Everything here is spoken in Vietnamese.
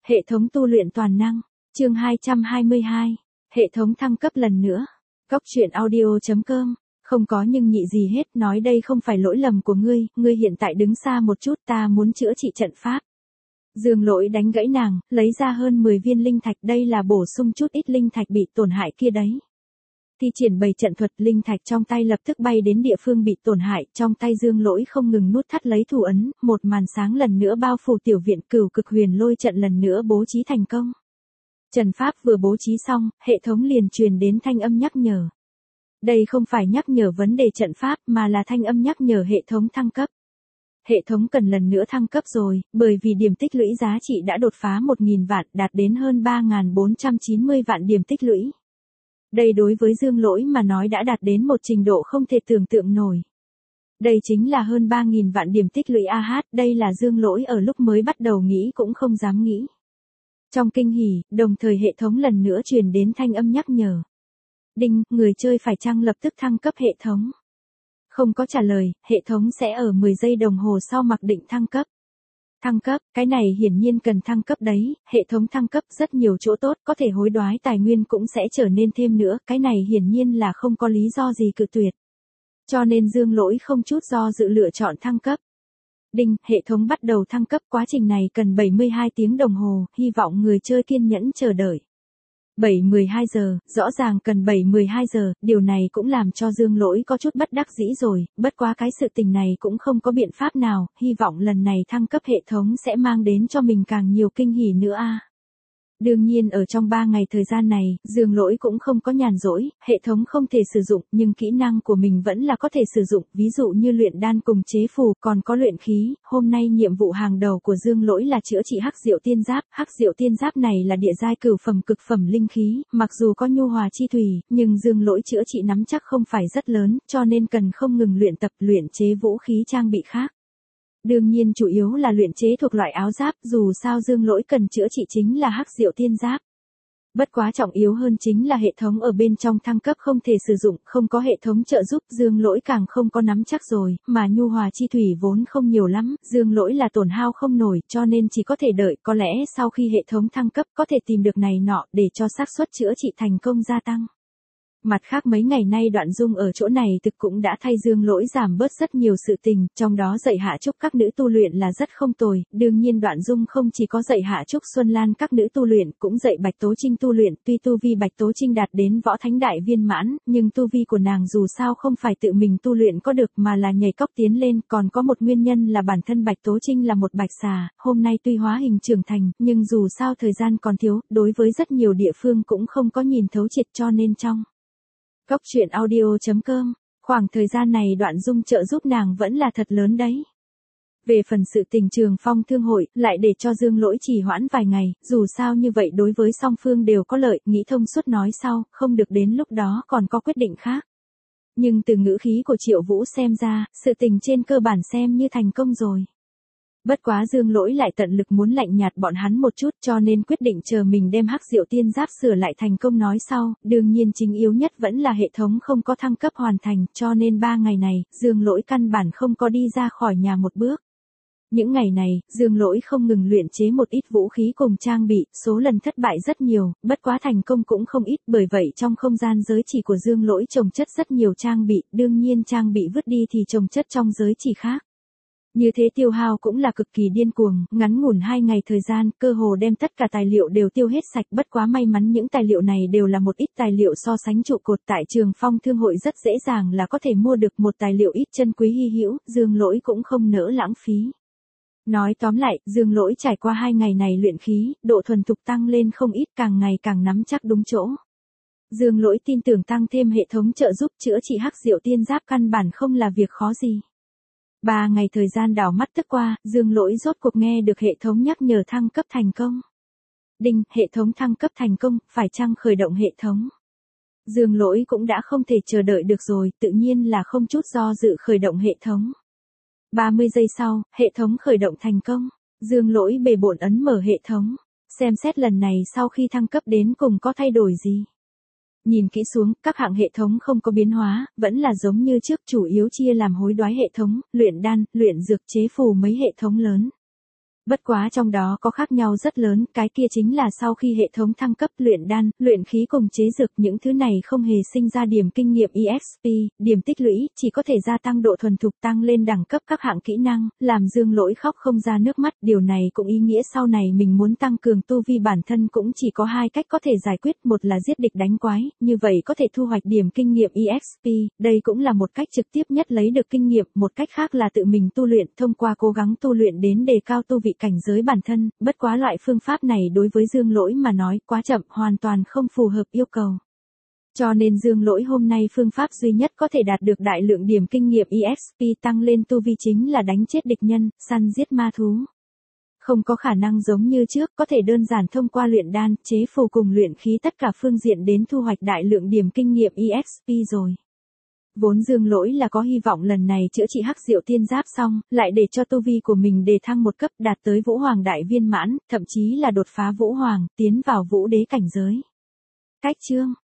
Hệ thống tu luyện toàn năng, chương 222, hệ thống thăng cấp lần nữa. Góc truyện audio.com, không có nhưng nhị gì hết, nói đây không phải lỗi lầm của ngươi hiện tại đứng xa một chút, ta muốn chữa trị trận pháp. Dương Lỗi đánh gãy nàng, lấy ra hơn 10 viên linh thạch, đây là bổ sung chút ít linh thạch bị tổn hại kia đấy. Thi triển bày trận thuật, linh thạch trong tay lập tức bay đến địa phương bị tổn hại, trong tay Dương Lỗi không ngừng nút thắt lấy thủ ấn, một màn sáng lần nữa bao phủ tiểu viện, Cửu Cực Huyền Lôi trận lần nữa bố trí thành công. Trận pháp vừa bố trí xong, hệ thống liền truyền đến thanh âm nhắc nhở. Đây không phải nhắc nhở vấn đề trận pháp mà là thanh âm nhắc nhở hệ thống thăng cấp. Hệ thống cần lần nữa thăng cấp rồi, bởi vì điểm tích lũy giá trị đã đột phá 1.000 vạn, đạt đến hơn 3.490 vạn điểm tích lũy. Đây đối với Dương Lỗi mà nói đã đạt đến một trình độ không thể tưởng tượng nổi. Đây chính là hơn 3.000 vạn điểm tích lũy đây là Dương Lỗi ở lúc mới bắt đầu nghĩ cũng không dám nghĩ. Trong kinh hỉ, đồng thời hệ thống lần nữa truyền đến thanh âm nhắc nhở. Đinh, người chơi phải chăng lập tức thăng cấp hệ thống? Không có trả lời, hệ thống sẽ ở 10 giây đồng hồ sau mặc định thăng cấp. Thăng cấp, cái này hiển nhiên cần thăng cấp đấy, hệ thống thăng cấp rất nhiều chỗ tốt, có thể hối đoái tài nguyên cũng sẽ trở nên thêm nữa, cái này hiển nhiên là không có lý do gì cự tuyệt. Cho nên Dương Lỗi không chút do dự lựa chọn thăng cấp. Đinh, hệ thống bắt đầu thăng cấp, quá trình này cần 72 tiếng đồng hồ, hy vọng người chơi kiên nhẫn chờ đợi. 7-12 giờ, rõ ràng cần 7-12 giờ, điều này cũng làm cho Dương Lỗi có chút bất đắc dĩ rồi, bất quá cái sự tình này cũng không có biện pháp nào, hy vọng lần này thăng cấp hệ thống sẽ mang đến cho mình càng nhiều kinh hỉ nữa Đương nhiên ở trong 3 ngày thời gian này, Dương Lỗi cũng không có nhàn rỗi, hệ thống không thể sử dụng, nhưng kỹ năng của mình vẫn là có thể sử dụng, ví dụ như luyện đan cùng chế phù, còn có luyện khí. Hôm nay nhiệm vụ hàng đầu của Dương Lỗi là chữa trị Hắc Diệu Tiên Giáp. Hắc Diệu Tiên Giáp này là địa giai cửu phẩm cực phẩm linh khí, mặc dù có nhu hòa chi thủy, nhưng Dương Lỗi chữa trị nắm chắc không phải rất lớn, cho nên cần không ngừng luyện tập luyện chế vũ khí trang bị khác. Đương nhiên chủ yếu là luyện chế thuộc loại áo giáp, dù sao Dương Lỗi cần chữa trị chính là Hắc Diệu Tiên Giáp. Bất quá trọng yếu hơn chính là hệ thống ở bên trong thăng cấp không thể sử dụng, không có hệ thống trợ giúp, Dương Lỗi càng không có nắm chắc rồi, mà nhu hòa chi thủy vốn không nhiều lắm, Dương Lỗi là tổn hao không nổi, cho nên chỉ có thể đợi, có lẽ sau khi hệ thống thăng cấp có thể tìm được này nọ để cho xác suất chữa trị thành công gia tăng. Mặt khác mấy ngày nay Đoạn Dung ở chỗ này thực cũng đã thay Dương Lỗi giảm bớt rất nhiều sự tình, trong đó dạy Hạ Trúc các nữ tu luyện là rất không tồi, đương nhiên Đoạn Dung không chỉ có dạy Hạ Trúc Xuân Lan các nữ tu luyện, cũng dạy Bạch Tố Trinh tu luyện, tuy tu vi Bạch Tố Trinh đạt đến võ thánh đại viên mãn, nhưng tu vi của nàng dù sao không phải tự mình tu luyện có được mà là nhảy cóc tiến lên, còn có một nguyên nhân là bản thân Bạch Tố Trinh là một bạch xà, hôm nay tuy hóa hình trưởng thành, nhưng dù sao thời gian còn thiếu, đối với rất nhiều địa phương cũng không có nhìn thấu triệt cho nên trong Góc truyện audio.com, khoảng thời gian này Đoạn Dung trợ giúp nàng vẫn là thật lớn đấy. Về phần sự tình Trường Phong thương hội, lại để cho Dương Lỗi trì hoãn vài ngày, dù sao như vậy đối với song phương đều có lợi, nghĩ thông suốt nói sau, không được đến lúc đó còn có quyết định khác. Nhưng từ ngữ khí của Triệu Vũ xem ra, sự tình trên cơ bản xem như thành công rồi. Bất quá Dương Lỗi lại tận lực muốn lạnh nhạt bọn hắn một chút, cho nên quyết định chờ mình đem Hắc Diệu Tiên Giáp sửa lại thành công nói sau, đương nhiên chính yếu nhất vẫn là hệ thống không có thăng cấp hoàn thành, cho nên 3 ngày này, Dương Lỗi căn bản không có đi ra khỏi nhà một bước. Những ngày này, Dương Lỗi không ngừng luyện chế một ít vũ khí cùng trang bị, số lần thất bại rất nhiều, bất quá thành công cũng không ít, bởi vậy trong không gian giới chỉ của Dương Lỗi trồng chất rất nhiều trang bị, đương nhiên trang bị vứt đi thì trồng chất trong giới chỉ khác. Như thế tiêu hao cũng là cực kỳ điên cuồng, ngắn ngủn 2 ngày thời gian, cơ hồ đem tất cả tài liệu đều tiêu hết sạch, bất quá may mắn những tài liệu này đều là một ít tài liệu so sánh trụ cột tại Trường Phong thương hội rất dễ dàng là có thể mua được một tài liệu ít chân quý hy hữu, Dương Lỗi cũng không nỡ lãng phí. Nói tóm lại, Dương Lỗi trải qua 2 ngày này luyện khí, độ thuần thục tăng lên không ít, càng ngày càng nắm chắc đúng chỗ. Dương Lỗi tin tưởng tăng thêm hệ thống trợ giúp chữa trị Hắc Diệu Tiên Giáp căn bản không là việc khó gì. 3 ngày thời gian đảo mắt tức qua, Dương Lỗi rốt cuộc nghe được hệ thống nhắc nhở thăng cấp thành công. Đinh, hệ thống thăng cấp thành công, phải chăng khởi động hệ thống? Dương Lỗi cũng đã không thể chờ đợi được rồi, tự nhiên là không chút do dự khởi động hệ thống. 30 giây sau, hệ thống khởi động thành công. Dương Lỗi bề bộn ấn mở hệ thống, xem xét lần này sau khi thăng cấp đến cùng có thay đổi gì. Nhìn kỹ xuống, các hạng hệ thống không có biến hóa, vẫn là giống như trước, chủ yếu chia làm hối đoái hệ thống, luyện đan, luyện dược, chế phù mấy hệ thống lớn. Bất quá trong đó có khác nhau rất lớn, cái kia chính là sau khi hệ thống thăng cấp luyện đan, luyện khí cùng chế dược những thứ này không hề sinh ra điểm kinh nghiệm EXP, điểm tích lũy, chỉ có thể gia tăng độ thuần thục tăng lên đẳng cấp các hạng kỹ năng, làm Dương Lỗi khóc không ra nước mắt, điều này cũng ý nghĩa sau này mình muốn tăng cường tu vi bản thân cũng chỉ có hai cách có thể giải quyết, một là giết địch đánh quái, như vậy có thể thu hoạch điểm kinh nghiệm EXP, đây cũng là một cách trực tiếp nhất lấy được kinh nghiệm, một cách khác là tự mình tu luyện, thông qua cố gắng tu luyện đến đề cao tu vị cảnh giới bản thân, bất quá loại phương pháp này đối với Dương Lỗi mà nói quá chậm, hoàn toàn không phù hợp yêu cầu. Cho nên Dương Lỗi hôm nay phương pháp duy nhất có thể đạt được đại lượng điểm kinh nghiệm EXP tăng lên tu vi chính là đánh chết địch nhân, săn giết ma thú. Không có khả năng giống như trước, có thể đơn giản thông qua luyện đan, chế phù cùng luyện khí tất cả phương diện đến thu hoạch đại lượng điểm kinh nghiệm EXP rồi. Vốn Dương Lỗi là có hy vọng lần này chữa trị hắc diệu tiên giáp xong, lại để cho tu vi của mình đề thăng một cấp đạt tới Vũ Hoàng đại viên mãn, thậm chí là đột phá Vũ Hoàng, tiến vào Vũ Đế cảnh giới. Cách chương